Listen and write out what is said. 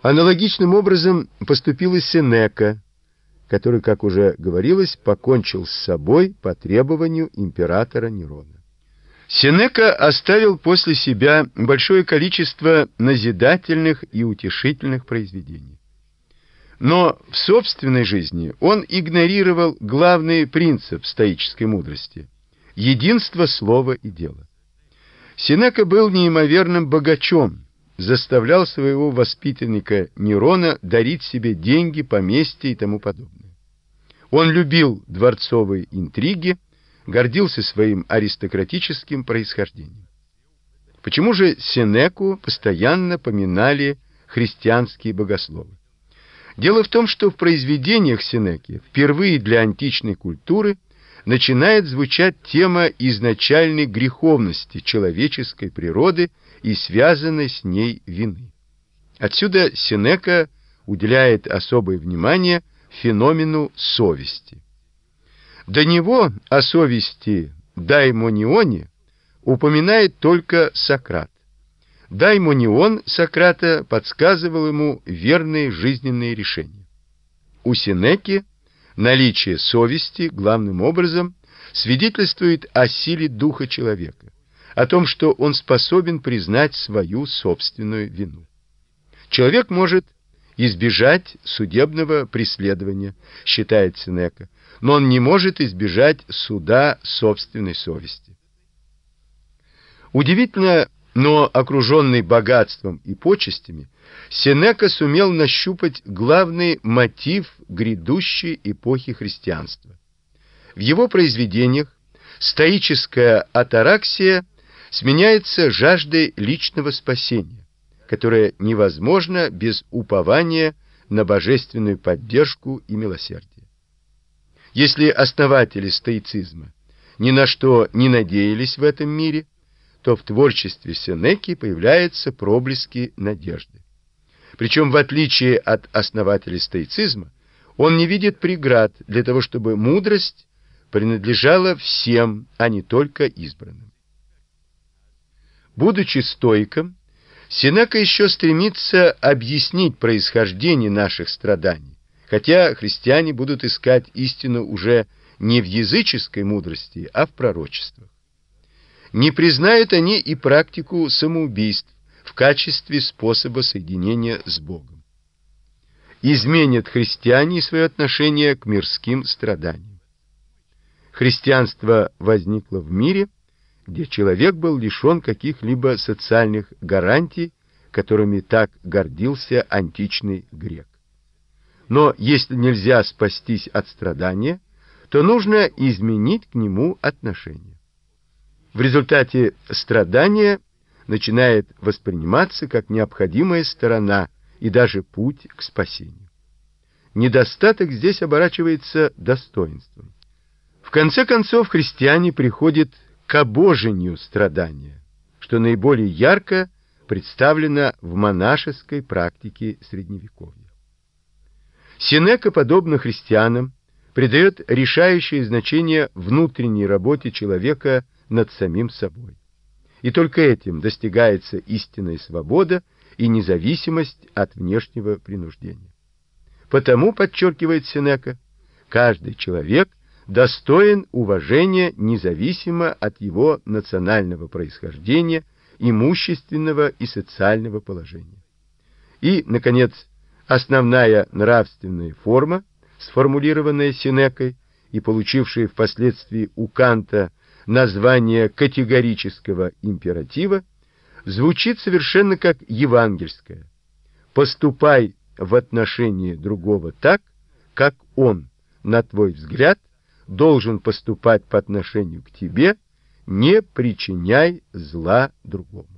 Аналогичным образом поступил и Сенека, который, как уже говорилось, покончил с собой по требованию императора Нерона. Сенека оставил после себя большое количество назидательных и утешительных произведений. Но в собственной жизни он игнорировал главный принцип стоической мудрости – единство слова и дела. Сенека был неимоверным богачом, заставлял своего воспитанника Нерона дарить себе деньги, поместья и тому подобное. Он любил дворцовые интриги, гордился своим аристократическим происхождением. Почему же Сенеку постоянно поминали христианские богословы? Дело в том, что в произведениях Сенеки впервые для античной культуры начинает звучать тема изначальной греховности человеческой природы и связанной с ней вины. Отсюда Сенека уделяет особое внимание феномену совести. До него о совести даймонионе упоминает только Сократ. Даймонион Сократа подсказывал ему верные жизненные решения. У Сенеки наличие совести главным образом свидетельствует о силе духа человека, о том, что он способен признать свою собственную вину. Человек может избежать судебного преследования, считает Сенека, но он не может избежать суда собственной совести. Удивительно, но окруженный богатством и почестями, Сенека сумел нащупать главный мотив грядущей эпохи христианства. В его произведениях стоическая атараксия сменяется жаждой личного спасения, которое невозможно без упования на божественную поддержку и милосердие. Если основатели стоицизма ни на что не надеялись в этом мире, то в творчестве Сенеки появляются проблески надежды. Причем, в отличие от основателей стоицизма, он не видит преград для того, чтобы мудрость принадлежала всем, а не только избранным. Будучи стоиком, Сенека еще стремится объяснить происхождение наших страданий, хотя христиане будут искать истину уже не в языческой мудрости, а в пророчествах. Не признают они и практику самоубийств в качестве способа соединения с Богом. Изменят христиане свое отношение к мирским страданиям. Христианство возникло в мире, где человек был лишен каких-либо социальных гарантий, которыми так гордился античный грек. Но если нельзя спастись от страдания, то нужно изменить к нему отношение. В результате страдания начинает восприниматься как необходимая сторона и даже путь к спасению. Недостаток здесь оборачивается достоинством. В конце концов, христиане приходят к обожению страдания, что наиболее ярко представлено в монашеской практике Средневековья. Сенека, подобно христианам, придает решающее значение внутренней работе человека над самим собой. И только этим достигается истинная свобода и независимость от внешнего принуждения. Потому, подчеркивает Сенека, каждый человек достоин уважения независимо от его национального происхождения, имущественного и социального положения. И, наконец, основная нравственная форма, сформулированная Сенекой и получившая впоследствии у Канта название категорического императива, звучит совершенно как евангельское: «Поступай в отношении другого так, как он, на твой взгляд, должен поступать по отношению к тебе, не причиняй зла другому».